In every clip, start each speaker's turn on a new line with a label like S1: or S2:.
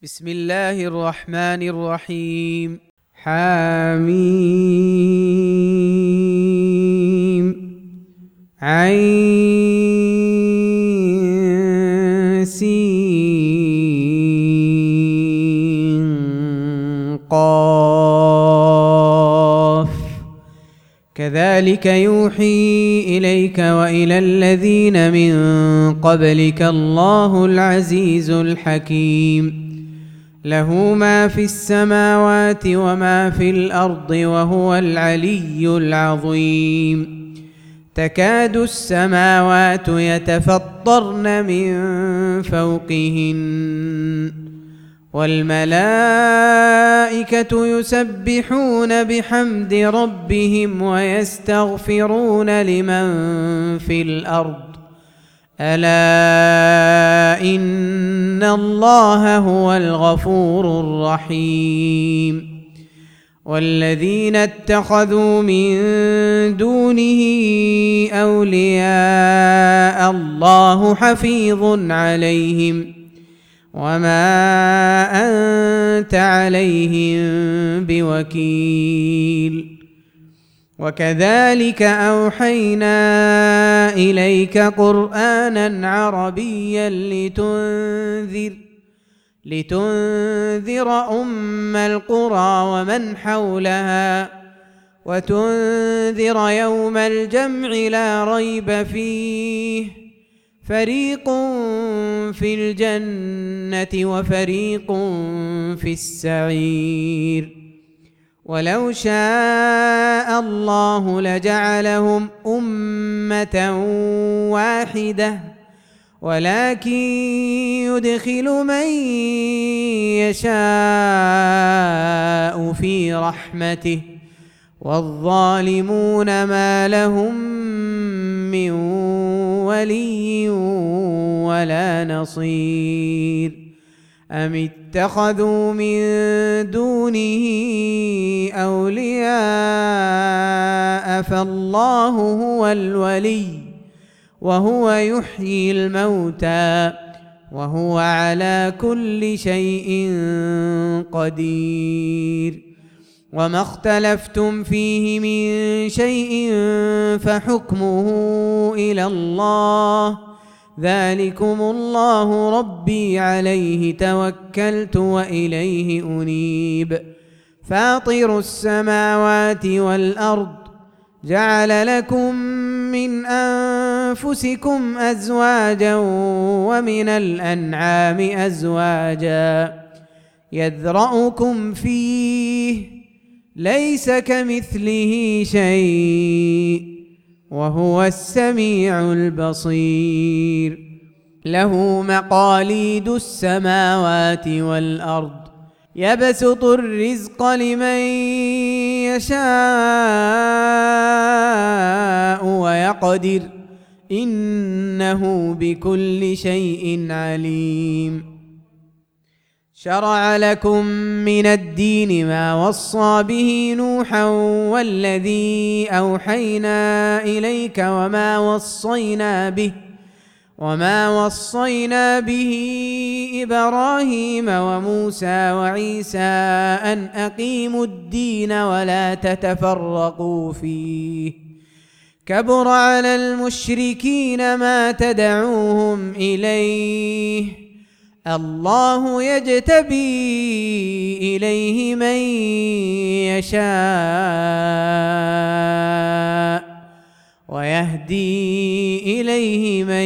S1: بسم الله الرحمن الرحيم. حميم عين سين قاف كذلك يوحي إليك وإلى الذين من قبلك الله العزيز الحكيم له ما في السماوات وما في الأرض وهو العلي العظيم تكاد السماوات يتفطرن من فوقهن والملائكة يسبحون بحمد ربهم ويستغفرون لمن في الأرض ألا إن الله هو الغفور الرحيم والذين اتخذوا من دونه أولياء الله حفيظ عليهم وما أنت عليهم بوكيل وكذلك أوحينا إليك قرآنا عربيا لتنذر أم القرى ومن حولها وتنذر يوم الجمع لا ريب فيه فريق في الجنة وفريق في السعير ولو شاء الله لجعلهم أمة واحدة ولكن يدخل من يشاء في رحمته والظالمون ما لهم من ولي ولا نصير أم اتخذوا من دونه أولياء فالله هو الولي وهو يحيي الموتى وهو على كل شيء قدير وما اختلفتم فيه من شيء فحكمه إلى الله ذلكم الله ربي عليه توكلت وإليه أنيب فاطر السماوات والأرض جعل لكم من أنفسكم أزواجا ومن الأنعام أزواجا يذرأكم فيه ليس كمثله شيء وهو السميع البصير له مقاليد السماوات والأرض يبسط الرزق لمن يشاء ويقدر إنه بكل شيء عليم شرع لكم من الدين ما وصى به نوحا والذي أوحينا إليك وما وصينا به إبراهيم وموسى وعيسى أن أقيموا الدين ولا تتفرقوا فيه كبر على المشركين ما تدعوهم إليه الله يجتبي إليه من يشاء ويهدي إليه من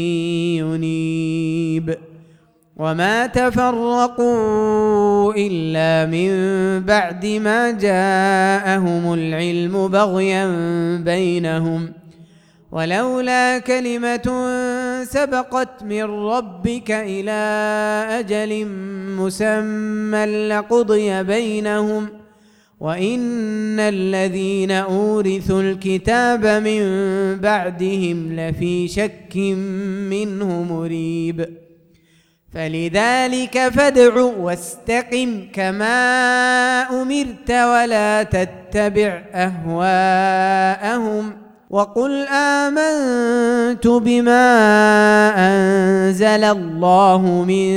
S1: ينيب وما تفرقوا إلا من بعد ما جاءهم العلم بغيا بينهم ولولا كلمة سبقت من ربك إلى أجل مسمى لقضي بينهم وإن الذين أورثوا الكتاب من بعدهم لفي شك منه مريب فلذلك فادع واستقم كما أمرت ولا تتبع أهواءهم وقل آمنت بما أنزل الله من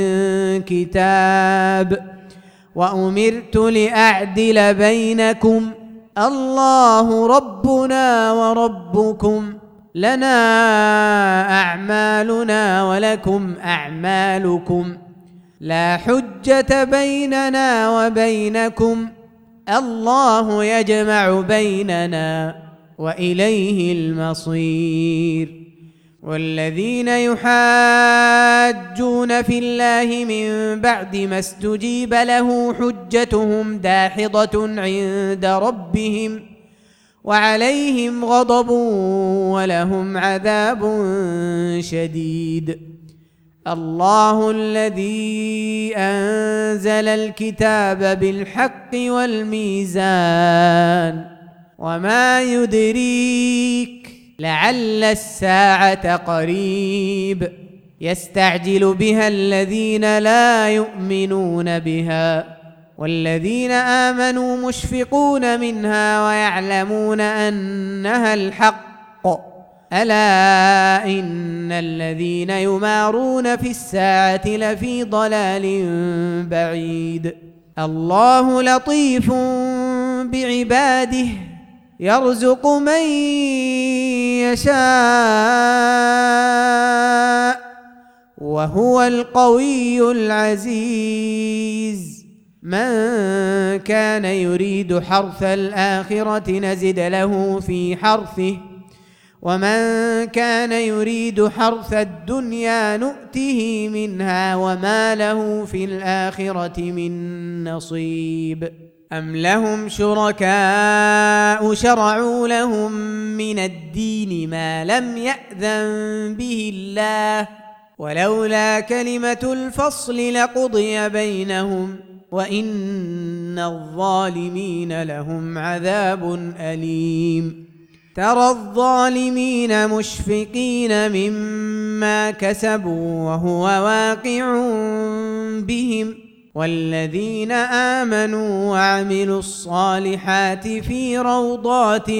S1: كتاب وأمرت لأعدل بينكم الله ربنا وربكم لنا أعمالنا ولكم أعمالكم لا حجة بيننا وبينكم الله يجمع بيننا وإليه المصير. والذين يحاجون في الله من بعد ما استجيب له حجتهم داحضة عند ربهم وعليهم غضب ولهم عذاب شديد. الله الذي أنزل الكتاب بالحق والميزان وما يدريك لعل الساعة قريب يستعجل بها الذين لا يؤمنون بها والذين آمنوا مشفقون منها ويعلمون أنها الحق ألا إن الذين يمارون في الساعة لفي ضلال بعيد. الله لطيف بعباده يرزق من يشاء وهو القوي العزيز. من كان يريد حرث الآخرة نزد له في حرثه ومن كان يريد حرث الدنيا نؤته منها وما له في الآخرة من نصيب. أم لهم شركاء شرعوا لهم من الدين ما لم يأذن به الله ولولا كلمة الفصل لقضي بينهم وإن الظالمين لهم عذاب أليم. ترى الظالمين مشفقين مما كسبوا وهو واقع بهم والذين آمنوا وعملوا الصالحات في روضات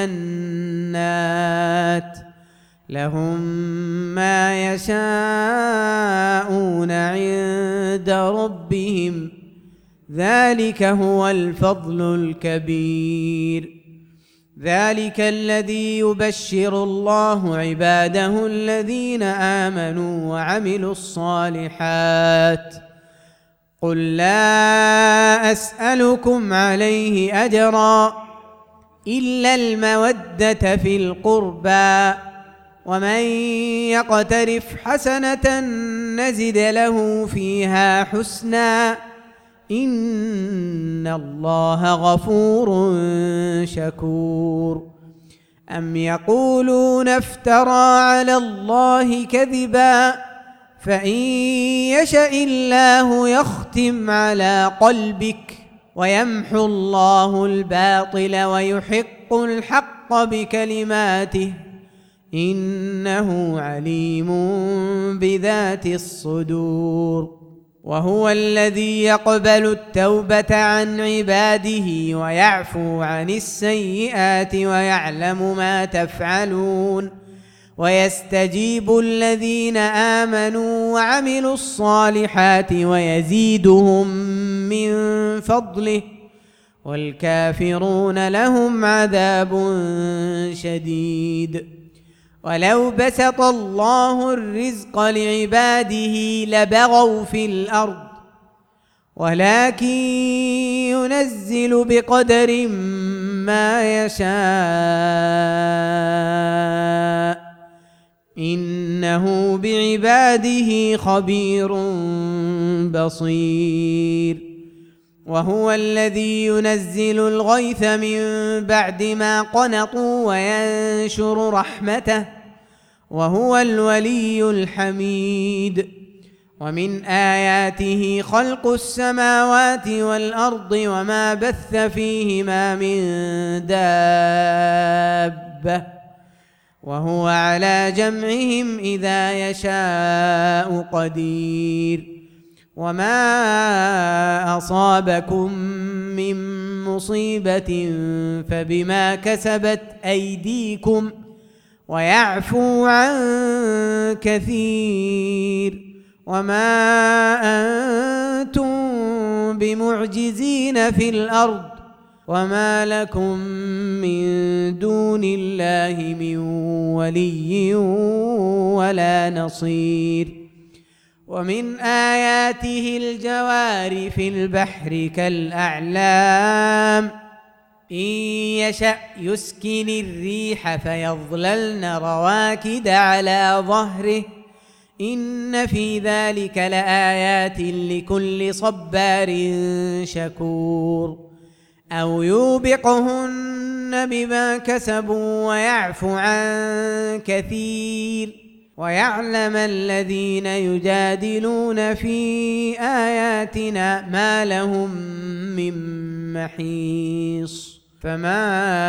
S1: الجنات لهم ما يشاءون عند ربهم ذلك هو الفضل الكبير. ذلك الذي يبشر الله عباده الذين آمنوا وعملوا الصالحات. قل لا أسألكم عليه أجرا إلا المودة في القربى ومن يقترف حسنة نزد له فيها حسنا إن الله غفور شكور. أم يقولون افترى على الله كذبا فإن يشأ الله يختم على قلبك ويمحو الله الباطل ويحق الحق بكلماته إنه عليم بذات الصدور. وهو الذي يقبل التوبة عن عباده ويعفو عن السيئات ويعلم ما تفعلون ويستجيب الذين آمنوا وعملوا الصالحات ويزيدهم من فضله والكافرون لهم عذاب شديد. ولو بسط الله الرزق لعباده لبغوا في الأرض ولكن ينزل بقدر ما يشاء إنه بعباده خبير بصير. وهو الذي ينزل الغيث من بعد ما قنطوا وينشر رحمته وهو الولي الحميد. ومن آياته خلق السماوات والأرض وما بث فيهما من دابة وهو على جمعهم إذا يشاء قدير. وما أصابكم من مصيبة فبما كسبت أيديكم ويعفو عن كثير، وما أنتم بمعجزين في الأرض، وما لكم من دون الله من ولي ولا نصير. ومن آياته الجوار في البحر كالأعلام إن يشأ يسكن الريح فيظللن رواكد على ظهره إن في ذلك لآيات لكل صبار شكور. أو يوبقهن بما كسبوا ويعفو عن كثير، ويعلم الذين يجادلون في آياتنا ما لهم من محيص. فما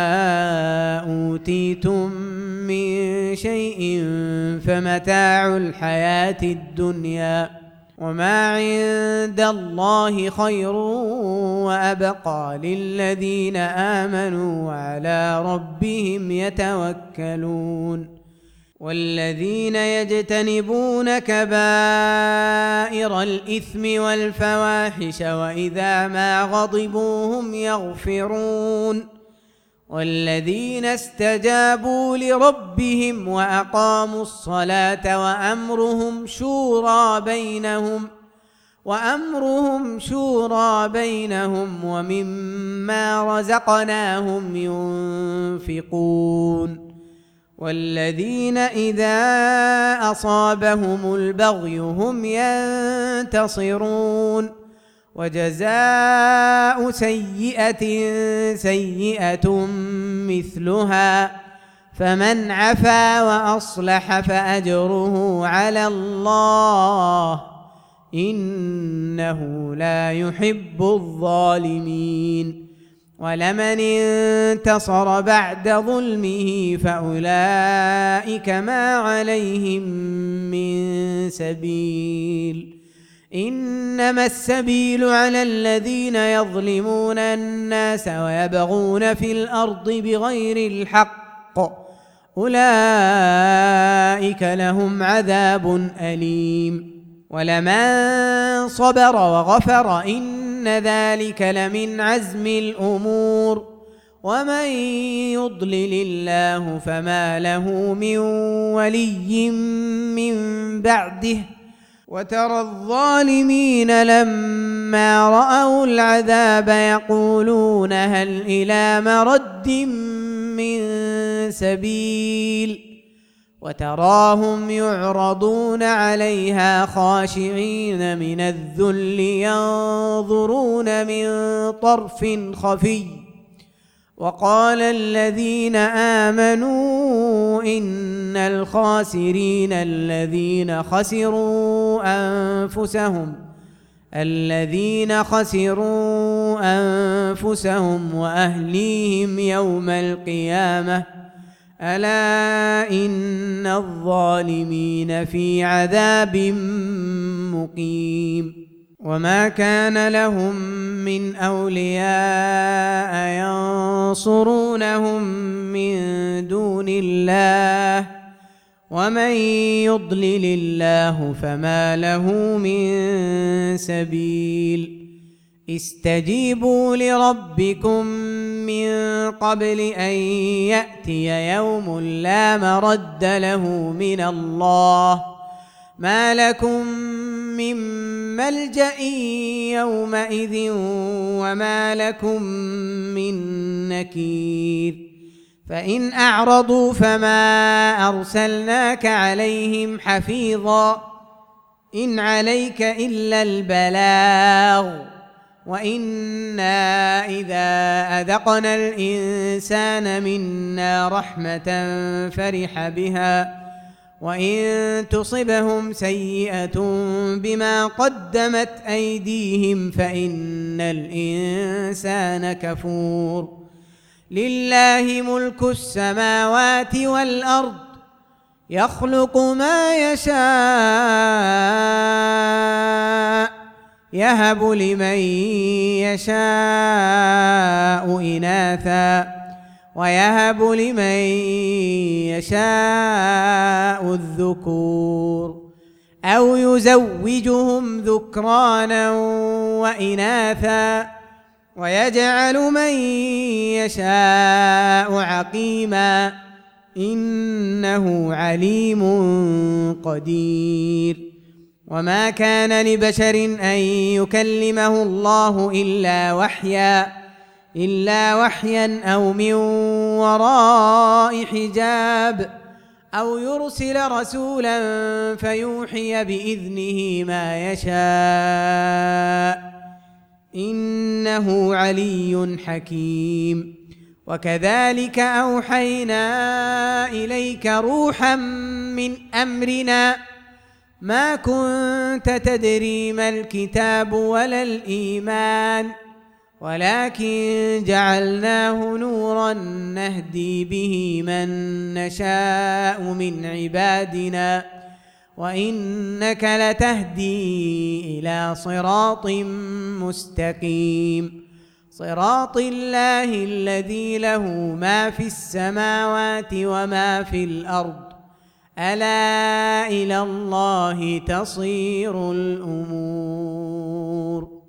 S1: أوتيتم من شيء فمتاع الحياة الدنيا، وما عند الله خير وأبقى للذين آمنوا وعلى ربهم يتوكلون. والذين يجتنبون كبائر الإثم والفواحش وإذا ما غضبوا هم يغفرون. والذين استجابوا لربهم وأقاموا الصلاة وأمرهم شورى بينهم ومما رزقناهم ينفقون. والذين إذا أصابهم البغي هم ينتصرون. وجزاء سيئة سيئة مثلها، فمن عفا وأصلح فأجره على الله إنه لا يحب الظالمين. ولمن انتصر بعد ظلمه فأولئك ما عليهم من سبيل، إنما السبيل على الذين يظلمون الناس ويبغون في الأرض بغير الحق أولئك لهم عذاب أليم. ولمن صبر وغفر إن ذلك لمن عزم الأمور. ومن يضلل الله فما له من ولي من بعده. وترى الظالمين لما رأوا العذاب يقولون هل إلى مرد من سبيل. وتراهم يعرضون عليها خاشعين من الذل ينظرون من طرف خفي. وقال الذين آمنوا إن الخاسرين الذين خسروا أنفسهم وأهليهم يوم القيامة ألا إن الظالمين في عذاب مقيم. وما كان لهم من أولياء ينصرونهم من دون الله ومن يضلل الله فما له من سبيل. استجيبوا لربكم من قبل أن يأتي يوم لا مرد له من الله ما لكم من ملجأ يومئذ وما لكم من نكير. فإن أعرضوا فما أرسلناك عليهم حفيظا إن عليك إلا البلاغ وإنا إذا أذقنا الإنسان منا رحمة فرح بها وإن تصبهم سيئة بما قدمت أيديهم فإن الإنسان كفور. لله ملك السماوات والأرض يخلق ما يشاء يهب لمن يشاء إناثا ويهب لمن يشاء الذكور أو يزوجهم ذكرانا وإناثا ويجعل من يشاء عقيما إنه عليم قدير. وما كان لبشر أن يكلمه الله إلا وحيا أو من وراء حجاب أو يرسل رسولا فيوحي بإذنه ما يشاء إنه علي حكيم. وكذلك أوحينا إليك روحا من أمرنا ما كنت تدري ما الكتاب ولا الإيمان ولكن جعلناه نورا نهدي به من نشاء من عبادنا وإنك لتهدي إلى صراط مستقيم صراط الله الذي له ما في السماوات وما في الأرض ألا إلى الله تصير الأمور.